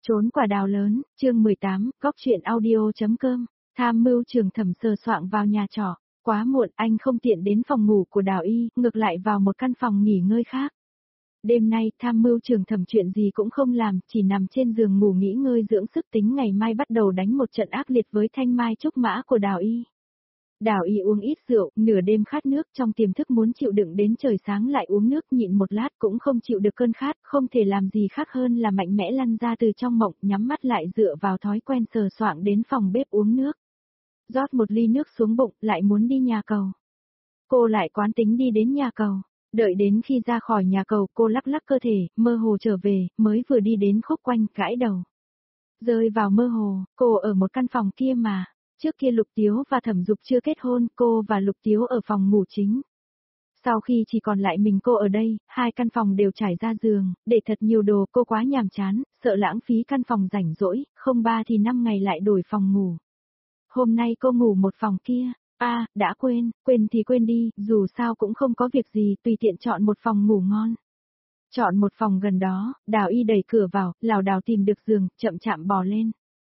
Trốn quả đào lớn, chương 18, góc chuyện audio.com, tham mưu Trường Thẩm sờ soạng vào nhà trọ, quá muộn anh không tiện đến phòng ngủ của Đào Y, ngược lại vào một căn phòng nghỉ ngơi khác. Đêm nay, tham mưu Trường Thẩm chuyện gì cũng không làm, chỉ nằm trên giường ngủ nghỉ ngơi dưỡng sức tính ngày mai bắt đầu đánh một trận ác liệt với thanh mai trúc mã của Đào Y. Đào Y uống ít rượu, nửa đêm khát nước trong tiềm thức muốn chịu đựng đến trời sáng lại uống nước nhịn một lát cũng không chịu được cơn khát, không thể làm gì khác hơn là mạnh mẽ lăn ra từ trong mộng, nhắm mắt lại dựa vào thói quen sờ soạng đến phòng bếp uống nước. Rót một ly nước xuống bụng, lại muốn đi nhà cầu. Cô lại quán tính đi đến nhà cầu. Đợi đến khi ra khỏi nhà cầu cô lắc lắc cơ thể, mơ hồ trở về, mới vừa đi đến khúc quanh gãi đầu. Rơi vào mơ hồ, cô ở một căn phòng kia mà. Trước kia Lục Tiếu và Thẩm Dục chưa kết hôn, cô và Lục Tiếu ở phòng ngủ chính. Sau khi chỉ còn lại mình cô ở đây, hai căn phòng đều trải ra giường, để thật nhiều đồ cô quá nhàm chán, sợ lãng phí căn phòng rảnh rỗi, không 3 thì 5 ngày lại đổi phòng ngủ. Hôm nay cô ngủ một phòng kia, đã quên thì quên đi, dù sao cũng không có việc gì, tùy tiện chọn một phòng ngủ ngon. Chọn một phòng gần đó, Đào Y đẩy cửa vào, lảo đảo tìm được giường, chậm chạm bò lên.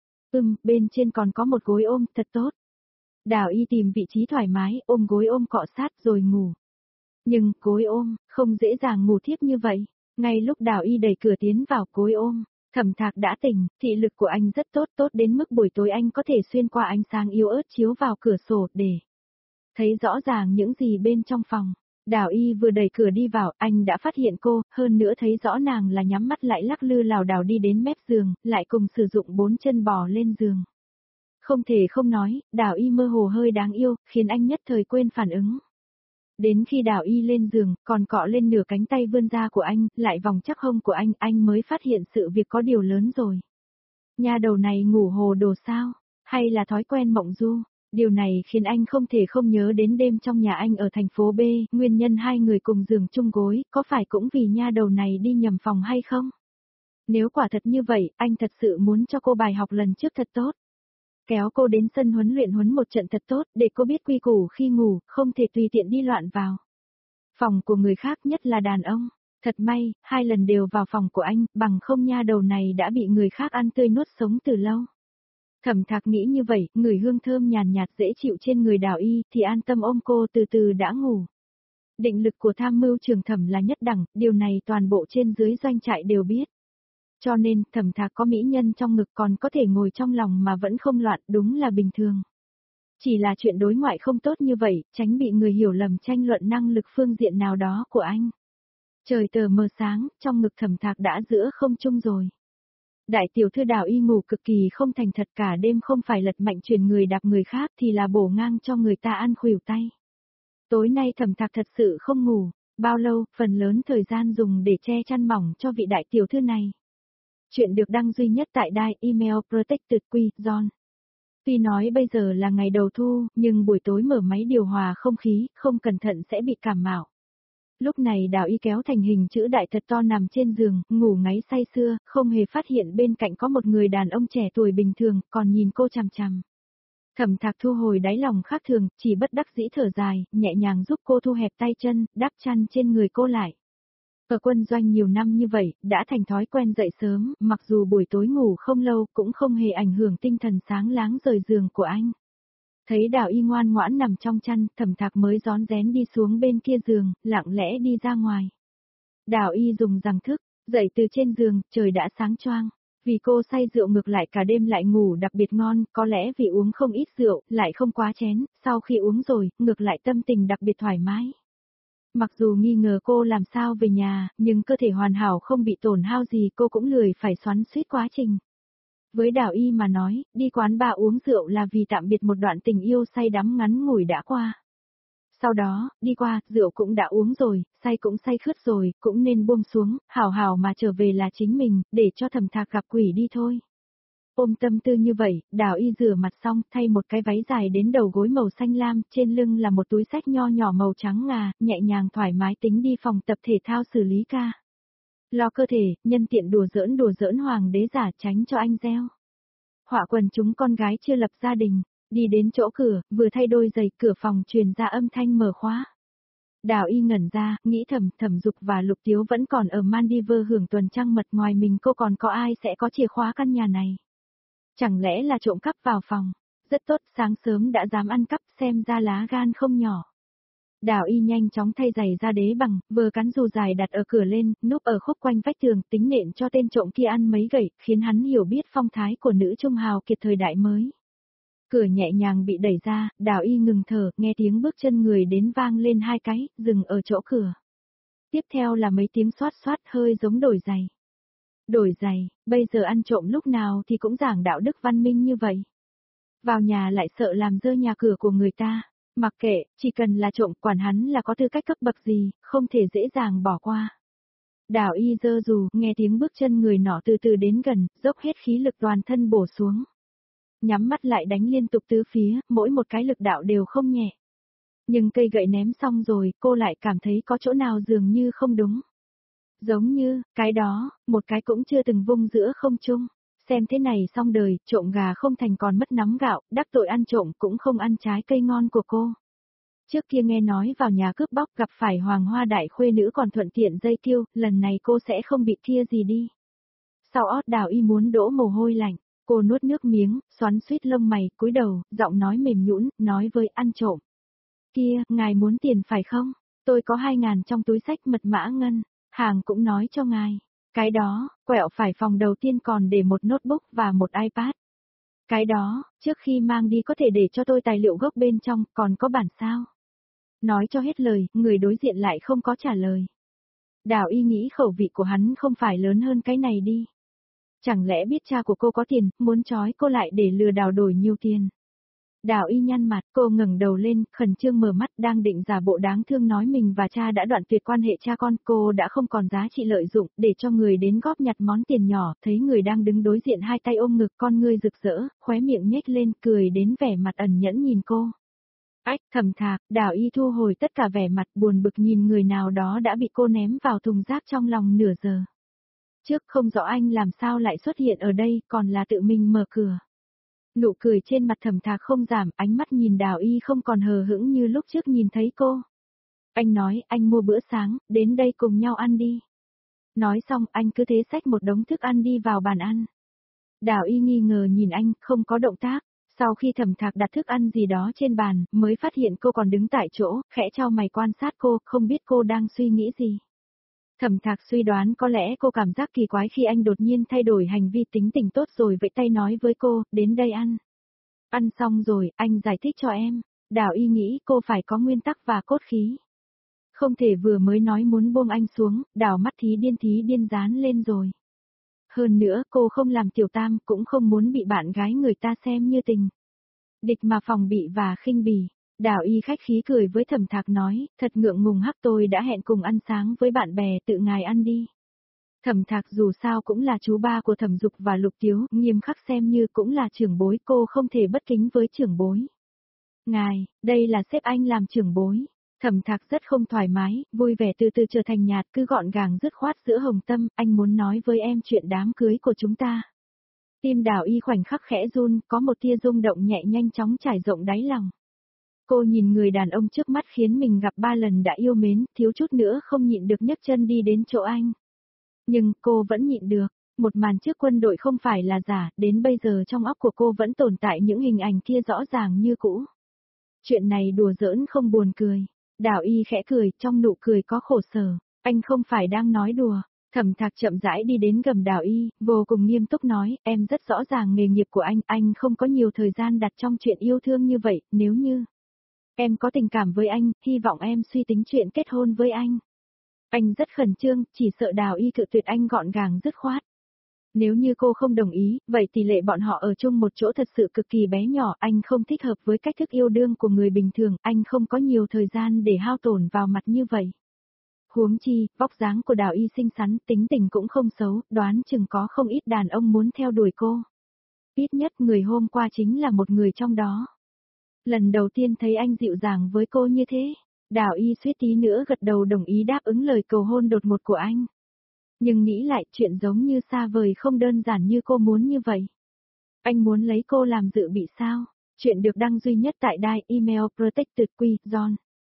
Bên trên còn có một gối ôm, thật tốt. Đào Y tìm vị trí thoải mái, ôm gối ôm cọ sát rồi ngủ. Nhưng, gối ôm, không dễ dàng ngủ thiếp như vậy. Ngay lúc Đào Y đẩy cửa tiến vào gối ôm, Thẩm Thạc đã tỉnh, thị lực của anh rất tốt, tốt đến mức buổi tối anh có thể xuyên qua ánh sáng yếu ớt chiếu vào cửa sổ để thấy rõ ràng những gì bên trong phòng. Đào Y vừa đẩy cửa đi vào, anh đã phát hiện cô, hơn nữa thấy rõ nàng là nhắm mắt lại lắc lư lảo đảo đi đến mép giường, lại cùng sử dụng 4 chân bò lên giường. Không thể không nói, Đào Y mơ hồ hơi đáng yêu, khiến anh nhất thời quên phản ứng. Đến khi Đào Y lên giường, còn cọ lên nửa cánh tay vươn ra của anh, lại vòng chắc hông của anh mới phát hiện sự việc có điều lớn rồi. Nha đầu này ngủ hồ đồ sao, hay là thói quen mộng du? Điều này khiến anh không thể không nhớ đến đêm trong nhà anh ở thành phố B, nguyên nhân hai người cùng giường chung gối, có phải cũng vì nha đầu này đi nhầm phòng hay không? Nếu quả thật như vậy, anh thật sự muốn cho cô bài học lần trước thật tốt. Kéo cô đến sân huấn luyện huấn một trận thật tốt, để cô biết quy củ khi ngủ, không thể tùy tiện đi loạn vào phòng của người khác, nhất là đàn ông. Thật may, 2 lần đều vào phòng của anh, bằng không nha đầu này đã bị người khác ăn tươi nuốt sống từ lâu. Thẩm Thạc nghĩ như vậy, người hương thơm nhàn nhạt dễ chịu trên người Đào Y, thì an tâm ôm cô từ từ đã ngủ. Định lực của tham mưu Trường Thẩm là nhất đẳng, điều này toàn bộ trên dưới doanh trại đều biết. Cho nên, Thẩm Thạc có mỹ nhân trong ngực còn có thể ngồi trong lòng mà vẫn không loạn, đúng là bình thường. Chỉ là chuyện đối ngoại không tốt như vậy, tránh bị người hiểu lầm tranh luận năng lực phương diện nào đó của anh. Trời tờ mờ sáng, trong ngực Thẩm Thạc đã giữa không trung rồi. Đại tiểu thư Đào Y ngủ cực kỳ không thành thật, cả đêm không phải lật mạnh chuyển người đạp người khác thì là bổ ngang cho người ta ăn khuỷu tay. Tối nay Thẩm Thạc thật sự không ngủ, bao lâu, phần lớn thời gian dùng để che chăn mỏng cho vị đại tiểu thư này. Chuyện được đăng duy nhất tại đài email Protected Quy, John. Tuy nói bây giờ là ngày đầu thu, nhưng buổi tối mở máy điều hòa không khí, không cẩn thận sẽ bị cảm mạo. Lúc này Đào Y kéo thành hình chữ đại thật to nằm trên giường, ngủ ngáy say sưa, không hề phát hiện bên cạnh có một người đàn ông trẻ tuổi bình thường, còn nhìn cô chằm chằm. Thẩm Thạc thu hồi đáy lòng khác thường, chỉ bất đắc dĩ thở dài, nhẹ nhàng giúp cô thu hẹp tay chân, đắp chăn trên người cô lại. Ở quân doanh nhiều năm như vậy, đã thành thói quen dậy sớm, mặc dù buổi tối ngủ không lâu cũng không hề ảnh hưởng tinh thần sáng láng rời giường của anh. Thấy Đào Y ngoan ngoãn nằm trong chăn, Thẩm Thạc mới rón rén đi xuống bên kia giường, lặng lẽ đi ra ngoài. Đào Y dùng rằng thức, dậy từ trên giường, trời đã sáng choang. Vì cô say rượu ngược lại cả đêm lại ngủ đặc biệt ngon, có lẽ vì uống không ít rượu, lại không quá chén, sau khi uống rồi, ngược lại tâm tình đặc biệt thoải mái. Mặc dù nghi ngờ cô làm sao về nhà, nhưng cơ thể hoàn hảo không bị tổn hao gì cô cũng lười phải xoắn xuýt quá trình. Với Đào Y mà nói, đi quán bar uống rượu là vì tạm biệt một đoạn tình yêu say đắm ngắn ngủi đã qua. Sau đó, đi qua, rượu cũng đã uống rồi, say cũng say khướt rồi, cũng nên buông xuống, hảo hảo mà trở về là chính mình, để cho Thẩm Thạc gặp quỷ đi thôi. Ôm tâm tư như vậy, Đào Y rửa mặt xong, thay một cái váy dài đến đầu gối màu xanh lam, trên lưng là một túi xách nho nhỏ màu trắng ngà, nhẹ nhàng thoải mái tính đi phòng tập thể thao xử lý ca. Lo cơ thể, nhân tiện đùa giỡn hoàng đế giả tránh cho anh gieo họa quần chúng con gái chưa lập gia đình, đi đến chỗ cửa, vừa thay đôi giày, cửa phòng truyền ra âm thanh mở khóa. Đào Y ngẩn ra, nghĩ Thẩm Dục và Lục Tiếu vẫn còn ở Maldives hưởng tuần trăng mật, ngoài mình cô còn có ai sẽ có chìa khóa căn nhà này. Chẳng lẽ là trộm cắp vào phòng? Rất tốt, sáng sớm đã dám ăn cắp, xem ra lá gan không nhỏ. Đào Y nhanh chóng thay giày ra đế bằng, vừa cắn dù dài đặt ở cửa lên, núp ở khúc quanh vách tường, tính nện cho tên trộm kia ăn mấy gậy, khiến hắn hiểu biết phong thái của nữ trung hào kiệt thời đại mới. Cửa nhẹ nhàng bị đẩy ra, Đào Y ngừng thở, nghe tiếng bước chân người đến vang lên 2 cái, dừng ở chỗ cửa. Tiếp theo là mấy tiếng xoát xoát hơi giống đổi giày. Đổi giày, bây giờ ăn trộm lúc nào thì cũng giảng đạo đức văn minh như vậy. Vào nhà lại sợ làm dơ nhà cửa của người ta. Mặc kệ, chỉ cần là trộm, quản hắn là có tư cách cấp bậc gì, không thể dễ dàng bỏ qua. Đào Y giơ dù, nghe tiếng bước chân người nọ từ từ đến gần, dốc hết khí lực toàn thân bổ xuống. Nhắm mắt lại đánh liên tục tứ phía, mỗi một cái lực đạo đều không nhẹ. Nhưng cây gậy ném xong rồi, cô lại cảm thấy có chỗ nào dường như không đúng. Giống như, cái đó, một cái cũng chưa từng vung giữa không trung. Xem thế này xong đời, trộm gà không thành còn mất nắm gạo, đắc tội ăn trộm cũng không ăn trái cây ngon của cô. Trước kia nghe nói vào nhà cướp bóc gặp phải hoàng hoa đại khuê nữ còn thuận tiện dây kiêu, lần này cô sẽ không bị kia gì đi. Sau ót Đào Y muốn đổ mồ hôi lạnh, cô nuốt nước miếng, xoắn suýt lông mày, cúi đầu, giọng nói mềm nhũn, nói với ăn trộm. Kia, ngài muốn tiền phải không? Tôi có 2.000 trong túi sách mật mã ngân, hàng cũng nói cho ngài. Cái đó, quẹo phải phòng đầu tiên còn để một notebook và một iPad. Cái đó, trước khi mang đi có thể để cho tôi tài liệu gốc bên trong, còn có bản sao? Nói cho hết lời, người đối diện lại không có trả lời. Đào Y nghĩ khẩu vị của hắn không phải lớn hơn cái này đi. Chẳng lẽ biết cha của cô có tiền, muốn trói cô lại để lừa đảo đổi nhiều tiền. Đào Y nhăn mặt, cô ngẩng đầu lên, khẩn trương mở mắt, đang định giả bộ đáng thương nói mình và cha đã đoạn tuyệt quan hệ cha con, cô đã không còn giá trị lợi dụng, để cho người đến góp nhặt món tiền nhỏ, thấy người đang đứng đối diện hai tay ôm ngực, con ngươi rực rỡ, khóe miệng nhếch lên, cười đến vẻ mặt ẩn nhẫn nhìn cô. Ách, Thẩm Thạc, Đào Y thu hồi tất cả vẻ mặt buồn bực nhìn người nào đó đã bị cô ném vào thùng rác trong lòng nửa giờ. Trước không rõ anh làm sao lại xuất hiện ở đây, còn là tự mình mở cửa. Nụ cười trên mặt Thẩm Thạc không giảm, ánh mắt nhìn Đào Y không còn hờ hững như lúc trước nhìn thấy cô. Anh nói, anh mua bữa sáng, đến đây cùng nhau ăn đi. Nói xong, anh cứ thế xách một đống thức ăn đi vào bàn ăn. Đào Y nghi ngờ nhìn anh, không có động tác. Sau khi Thẩm Thạc đặt thức ăn gì đó trên bàn, mới phát hiện cô còn đứng tại chỗ, khẽ chau mày quan sát cô, không biết cô đang suy nghĩ gì. Thẩm Thạc suy đoán có lẽ cô cảm giác kỳ quái khi anh đột nhiên thay đổi hành vi, tính tình tốt rồi vẫy tay nói với cô, đến đây ăn. Ăn xong rồi, anh giải thích cho em. Đào Y nghĩ cô phải có nguyên tắc và cốt khí. Không thể vừa mới nói muốn buông anh xuống, đào mắt thí điên dán lên rồi. Hơn nữa cô không làm tiểu tam, cũng không muốn bị bạn gái người ta xem như tình địch mà phòng bị và khinh bỉ. Đào Y khách khí cười với Thẩm Thạc nói, thật ngượng ngùng hắc, tôi đã hẹn cùng ăn sáng với bạn bè, tự ngài ăn đi. Thẩm Thạc dù sao cũng là chú ba của Thẩm Dục và Lục Tiếu, nghiêm khắc xem như cũng là trưởng bối, cô không thể bất kính với trưởng bối. Ngài, đây là sếp anh làm trưởng bối. Thẩm Thạc rất không thoải mái, vui vẻ từ từ trở thành nhạt, cứ gọn gàng dứt khoát giữa hồng tâm, anh muốn nói với em chuyện đám cưới của chúng ta. Tim Đào Y khoảnh khắc khẽ run, có một tia rung động nhẹ nhanh chóng trải rộng đáy lòng. Cô nhìn người đàn ông trước mắt khiến mình gặp 3 lần đã yêu mến, thiếu chút nữa không nhịn được nhấc chân đi đến chỗ anh. Nhưng cô vẫn nhịn được, một màn trước quân đội không phải là giả, đến bây giờ trong óc của cô vẫn tồn tại những hình ảnh kia rõ ràng như cũ. Chuyện này đùa giỡn không buồn cười. Đào Y khẽ cười, trong nụ cười có khổ sở, anh không phải đang nói đùa. Thẩm Thạc chậm rãi đi đến gần Đào Y, vô cùng nghiêm túc nói, em rất rõ ràng nghề nghiệp của anh không có nhiều thời gian đặt trong chuyện yêu thương như vậy, nếu như em có tình cảm với anh, hy vọng em suy tính chuyện kết hôn với anh. Anh rất khẩn trương, chỉ sợ Đào Y cự tuyệt anh gọn gàng dứt khoát. Nếu như cô không đồng ý, vậy tỷ lệ bọn họ ở chung một chỗ thật sự cực kỳ bé nhỏ, anh không thích hợp với cách thức yêu đương của người bình thường, anh không có nhiều thời gian để hao tổn vào mặt như vậy. Huống chi, vóc dáng của Đào Y xinh xắn, tính tình cũng không xấu, đoán chừng có không ít đàn ông muốn theo đuổi cô. Ít nhất người hôm qua chính là một người trong đó. Lần đầu tiên thấy anh dịu dàng với cô như thế, Đào Y suýt tí nữa gật đầu đồng ý đáp ứng lời cầu hôn đột ngột của anh. Nhưng nghĩ lại chuyện giống như xa vời không đơn giản như cô muốn như vậy. Anh muốn lấy cô làm dự bị sao? Chuyện được đăng duy nhất tại đài email Protected Qui, John.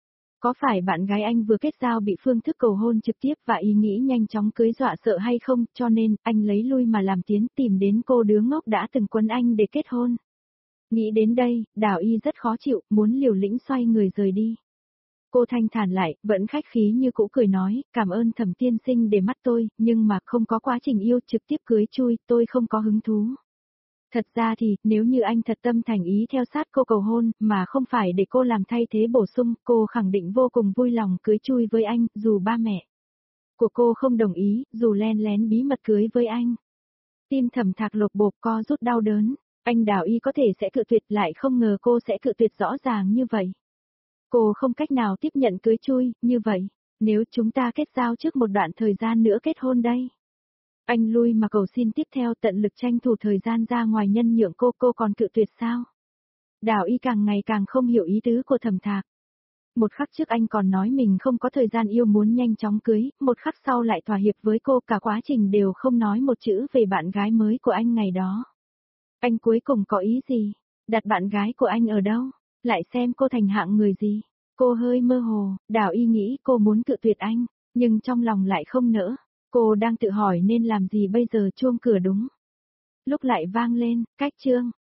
Có phải bạn gái anh vừa kết giao bị phương thức cầu hôn trực tiếp và ý nghĩ nhanh chóng cưới dọa sợ hay không, cho nên, anh lấy lui mà làm tiến tìm đến cô đứa ngốc đã từng quấn anh để kết hôn. Nghĩ đến đây, Đào Y rất khó chịu, muốn liều lĩnh xoay người rời đi. Cô thanh thản lại, vẫn khách khí như cũ cười nói, cảm ơn Thẩm tiên sinh để mắt tôi, nhưng mà không có quá trình yêu trực tiếp cưới chui, tôi không có hứng thú. Thật ra thì, nếu như anh thật tâm thành ý theo sát cô cầu hôn, mà không phải để cô làm thay thế bổ sung, cô khẳng định vô cùng vui lòng cưới chui với anh, dù ba mẹ của cô không đồng ý, dù len lén bí mật cưới với anh. Tim Thẩm Thạc lột bột co rút đau đớn, anh Đào Y có thể sẽ cự tuyệt lại không ngờ cô sẽ cự tuyệt rõ ràng như vậy. Cô không cách nào tiếp nhận cưới chui, như vậy, nếu chúng ta kết giao trước một đoạn thời gian nữa kết hôn đây. Anh lui mà cầu xin tiếp theo tận lực tranh thủ thời gian ra ngoài nhân nhượng cô còn cự tuyệt sao? Đào Y càng ngày càng không hiểu ý tứ của Thẩm Thạc. Một khắc trước anh còn nói mình không có thời gian yêu muốn nhanh chóng cưới, một khắc sau lại thỏa hiệp với cô, cả quá trình đều không nói một chữ về bạn gái mới của anh ngày đó. Anh cuối cùng có ý gì? Đặt bạn gái của anh ở đâu? Lại xem cô thành hạng người gì? Cô hơi mơ hồ, Đào Y nghĩ cô muốn cự tuyệt anh, nhưng trong lòng lại không nỡ. Cô đang tự hỏi nên làm gì bây giờ, chuông cửa đúng lúc lại vang lên, cách chương.